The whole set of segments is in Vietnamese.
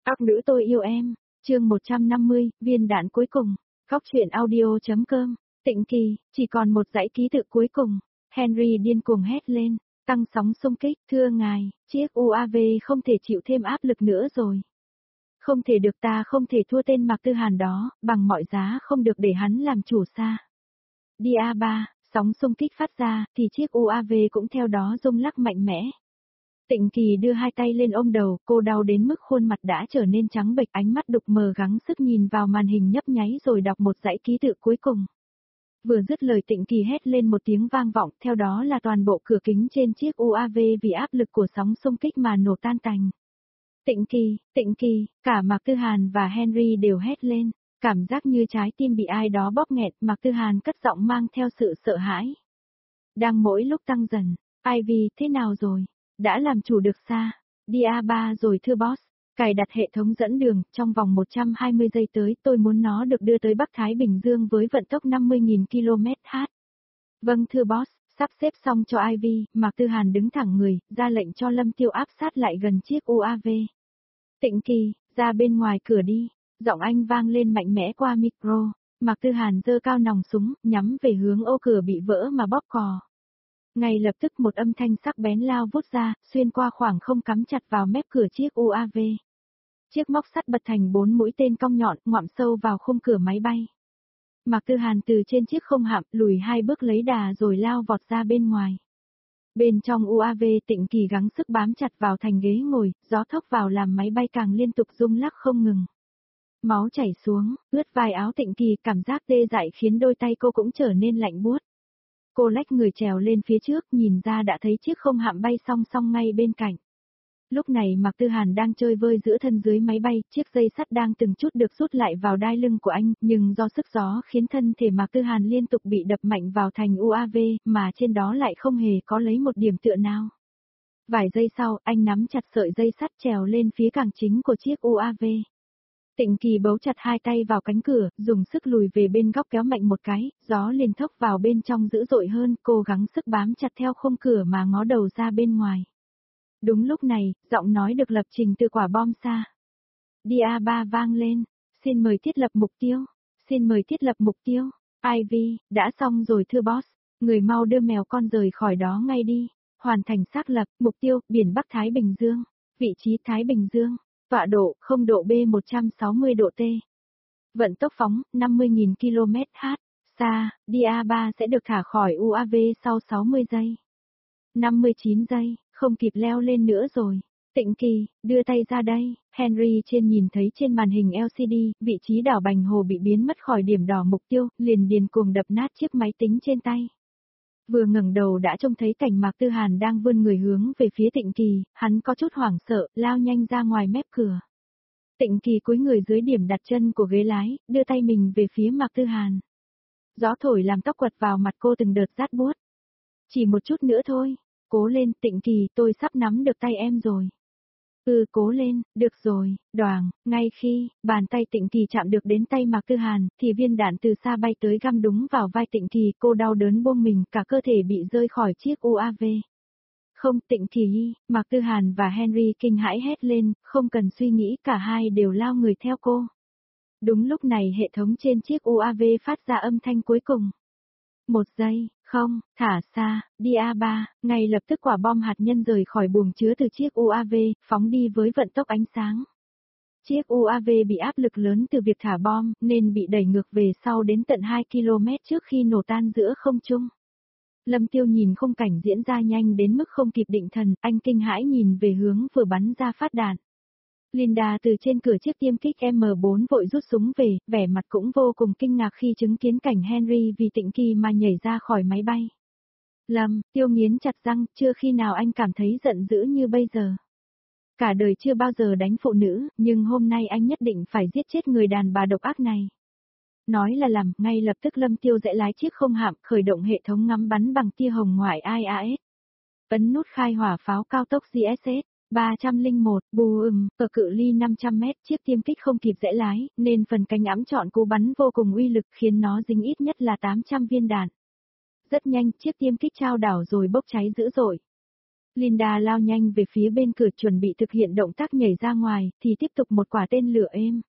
Các nữ tôi yêu em, chương 150, viên đạn cuối cùng, Góc truyện audio.com, Tịnh Kỳ, chỉ còn một dãy ký tự cuối cùng, Henry điên cuồng hét lên, tăng sóng xung kích, thưa ngài, chiếc UAV không thể chịu thêm áp lực nữa rồi. Không thể được, ta không thể thua tên Mạc Tư Hàn đó, bằng mọi giá không được để hắn làm chủ xa. Đi A3, sóng xung kích phát ra, thì chiếc UAV cũng theo đó rung lắc mạnh mẽ. Tịnh Kỳ đưa hai tay lên ôm đầu, cô đau đến mức khuôn mặt đã trở nên trắng bệch, ánh mắt đục mờ gắng sức nhìn vào màn hình nhấp nháy rồi đọc một dãy ký tự cuối cùng. Vừa dứt lời Tịnh Kỳ hét lên một tiếng vang vọng, theo đó là toàn bộ cửa kính trên chiếc UAV vì áp lực của sóng xung kích mà nổ tan tành. Tịnh Kỳ, cả Mạc Tư Hàn và Henry đều hét lên, cảm giác như trái tim bị ai đó bóp nghẹt, Mạc Tư Hàn cất giọng mang theo sự sợ hãi. Đang mỗi lúc tăng dần, Ivy, thế nào rồi? Đã làm chủ được xa, đi A3 rồi thưa boss, cài đặt hệ thống dẫn đường, trong vòng 120 giây tới tôi muốn nó được đưa tới Bắc Thái Bình Dương với vận tốc 50.000 km/h. Vâng thưa boss, sắp xếp xong cho Ivy, Mạc Tư Hàn đứng thẳng người, ra lệnh cho Lâm Tiêu áp sát lại gần chiếc UAV. Tịnh Kỳ, ra bên ngoài cửa đi, giọng anh vang lên mạnh mẽ qua micro, Mạc Tư Hàn giơ cao nòng súng, nhắm về hướng ô cửa bị vỡ mà bóp cò. Ngay lập tức một âm thanh sắc bén lao vút ra, xuyên qua khoảng không cắm chặt vào mép cửa chiếc UAV. Chiếc móc sắt bật thành 4 mũi tên cong nhọn, ngoạm sâu vào khung cửa máy bay. Mạc Tư Hàn từ trên chiếc không hạm, lùi 2 bước lấy đà rồi lao vọt ra bên ngoài. Bên trong UAV Tịnh Kỳ gắng sức bám chặt vào thành ghế ngồi, gió thốc vào làm máy bay càng liên tục rung lắc không ngừng. Máu chảy xuống, ướt vai áo Tịnh Kỳ, cảm giác tê dại khiến đôi tay cô cũng trở nên lạnh buốt. Cô lách người trèo lên phía trước, nhìn ra đã thấy chiếc không hạm bay song song ngay bên cạnh. Lúc này Mạc Tư Hàn đang chơi vơi giữa thân dưới máy bay, chiếc dây sắt đang từng chút được rút lại vào đai lưng của anh, nhưng do sức gió khiến thân thể Mạc Tư Hàn liên tục bị đập mạnh vào thành UAV, mà trên đó lại không hề có lấy một điểm tựa nào. Vài giây sau, anh nắm chặt sợi dây sắt trèo lên phía càng chính của chiếc UAV. Tịnh Kỳ bấu chặt hai tay vào cánh cửa, dùng sức lùi về bên góc kéo mạnh một cái, gió liền thốc vào bên trong dữ dội hơn, cố gắng sức bám chặt theo khung cửa mà ngó đầu ra bên ngoài. Đúng lúc này, giọng nói được lập trình từ quả bom xa. Đi A3 vang lên, xin mời thiết lập mục tiêu, xin mời thiết lập mục tiêu, Ivy, đã xong rồi thưa boss, người mau đưa mèo con rời khỏi đó ngay đi, hoàn thành xác lập, mục tiêu, biển Bắc Thái Bình Dương, vị trí Thái Bình Dương. Tọa độ, 0 độ B 160 độ T. Vận tốc phóng, 50.000 km/h. Xa, đi A3 sẽ được thả khỏi UAV sau 60 giây. 59 giây, không kịp leo lên nữa rồi. Tịnh Kỳ, đưa tay ra đây. Henry trên nhìn thấy trên màn hình LCD, vị trí đảo bành hồ bị biến mất khỏi điểm đỏ mục tiêu, liền điên cuồng đập nát chiếc máy tính trên tay. Vừa ngẩng đầu đã trông thấy cảnh Mạc Tư Hàn đang vươn người hướng về phía Tịnh Kỳ, hắn có chút hoảng sợ, lao nhanh ra ngoài mép cửa. Tịnh Kỳ cúi người dưới điểm đặt chân của ghế lái, đưa tay mình về phía Mạc Tư Hàn. Gió thổi làm tóc quật vào mặt cô từng đợt rát buốt. Chỉ một chút nữa thôi, cố lên Tịnh Kỳ, tôi sắp nắm được tay em rồi. Cố lên, được rồi, đoàng, ngay khi bàn tay Tịnh Kỳ chạm được đến tay Mạc Tư Hàn, thì viên đạn từ xa bay tới găm đúng vào vai Tịnh Kỳ, cô đau đớn buông mình, cả cơ thể bị rơi khỏi chiếc UAV. Không, Tịnh Kỳ, Mạc Tư Hàn và Henry kinh hãi hét lên, không cần suy nghĩ, cả hai đều lao người theo cô. Đúng lúc này hệ thống trên chiếc UAV phát ra âm thanh cuối cùng. 1 giây, không, thả xa, đi A3, ngay lập tức quả bom hạt nhân rời khỏi buồng chứa từ chiếc UAV, phóng đi với vận tốc ánh sáng. Chiếc UAV bị áp lực lớn từ việc thả bom, nên bị đẩy ngược về sau đến tận 2 km trước khi nổ tan giữa không trung. Lâm Tiêu nhìn khung cảnh diễn ra nhanh đến mức không kịp định thần, anh kinh hãi nhìn về hướng vừa bắn ra phát đạn. Linda từ trên cửa chiếc tiêm kích M4 vội rút súng về, vẻ mặt cũng vô cùng kinh ngạc khi chứng kiến cảnh Henry vì Tịnh Kỳ mà nhảy ra khỏi máy bay. Lâm Tiêu nghiến chặt răng, chưa khi nào anh cảm thấy giận dữ như bây giờ. Cả đời chưa bao giờ đánh phụ nữ, nhưng hôm nay anh nhất định phải giết chết người đàn bà độc ác này. Nói là làm, ngay lập tức Lâm Tiêu rẽ lái chiếc không hạm, khởi động hệ thống ngắm bắn bằng tia hồng ngoại IAS. Ấn nút khai hỏa pháo cao tốc GSS 301, ở cự ly 500 mét, chiếc tiêm kích không kịp rẽ lái, nên phần cánh ẵm chọn cú bắn vô cùng uy lực khiến nó dính ít nhất là 800 viên đạn. Rất nhanh, chiếc tiêm kích chao đảo rồi bốc cháy dữ dội. Linda lao nhanh về phía bên cửa chuẩn bị thực hiện động tác nhảy ra ngoài, thì tiếp tục một quả tên lửa êm.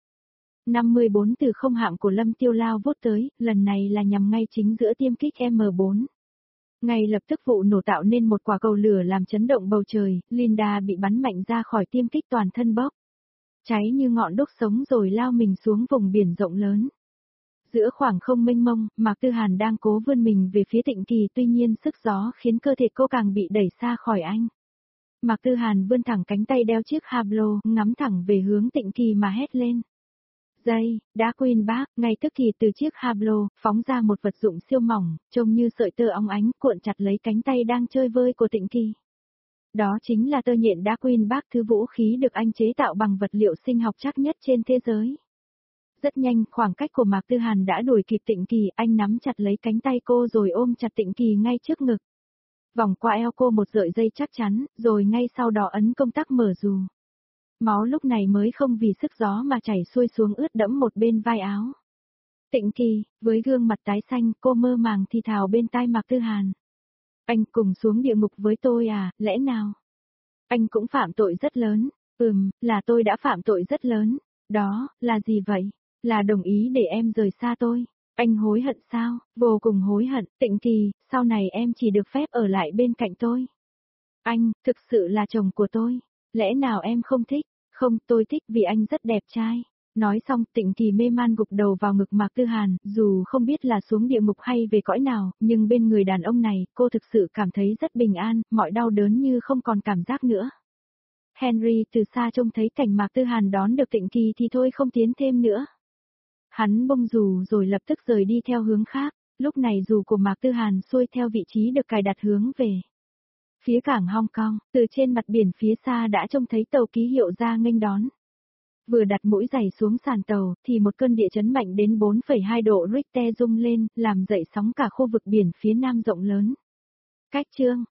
54 từ không hạng của Lâm Tiêu lao vút tới, lần này là nhằm ngay chính giữa tiêm kích M4. Ngay lập tức vụ nổ tạo nên một quả cầu lửa làm chấn động bầu trời, Linda bị bắn mạnh ra khỏi tiêm kích toàn thân bốc. Cháy như ngọn đuốc sống rồi lao mình xuống vùng biển rộng lớn. Giữa khoảng không mênh mông, Mạc Tư Hàn đang cố vươn mình về phía Tịnh Kỳ, tuy nhiên sức gió khiến cơ thể cô càng bị đẩy xa khỏi anh. Mạc Tư Hàn vươn thẳng cánh tay đeo chiếc hablo, ngắm thẳng về hướng Tịnh Kỳ mà hét lên. Dây, đã quên bác, ngay tức thì từ chiếc hablo, phóng ra một vật dụng siêu mỏng, trông như sợi tơ óng ánh, cuộn chặt lấy cánh tay đang chơi vơi của Tịnh Kỳ. Đó chính là tơ nhện đá queen bác, thứ vũ khí được anh chế tạo bằng vật liệu sinh học chắc nhất trên thế giới. Rất nhanh, khoảng cách của Mạc Tư Hàn đã đuổi kịp Tịnh Kỳ, anh nắm chặt lấy cánh tay cô rồi ôm chặt Tịnh Kỳ ngay trước ngực. Vòng qua eo cô một sợi dây chắc chắn, rồi ngay sau đó ấn công tắc mở dù. Máu lúc này mới không vì sức gió mà chảy xuôi xuống ướt đẫm một bên vai áo. Tịnh Kỳ, với gương mặt tái xanh, cô mơ màng thì thào bên tai Mạc Tư Hàn. Anh cùng xuống địa ngục với tôi à, lẽ nào? Anh cũng phạm tội rất lớn. Là tôi đã phạm tội rất lớn. Đó, là gì vậy? Là đồng ý để em rời xa tôi. Anh hối hận sao? Vô cùng hối hận. Tịnh Kỳ, sau này em chỉ được phép ở lại bên cạnh tôi. Anh, thực sự là chồng của tôi. Lẽ nào em không thích? Không, tôi thích vì anh rất đẹp trai. Nói xong, Tịnh Kỳ mê man gục đầu vào ngực Mạc Tư Hàn, dù không biết là xuống địa ngục hay về cõi nào, nhưng bên người đàn ông này, cô thực sự cảm thấy rất bình an, mọi đau đớn như không còn cảm giác nữa. Henry từ xa trông thấy cảnh Mạc Tư Hàn đón được Tịnh Kỳ thì thôi không tiến thêm nữa. Hắn bông dù rồi lập tức rời đi theo hướng khác, lúc này dù của Mạc Tư Hàn xuôi theo vị trí được cài đặt hướng về phía cảng Hong Kong, từ trên mặt biển phía xa đã trông thấy tàu ký hiệu ra nghênh đón. Vừa đặt mũi giày xuống sàn tàu, thì một cơn địa chấn mạnh đến 4,2 độ Richter rung lên, làm dậy sóng cả khu vực biển phía nam rộng lớn. Cách chương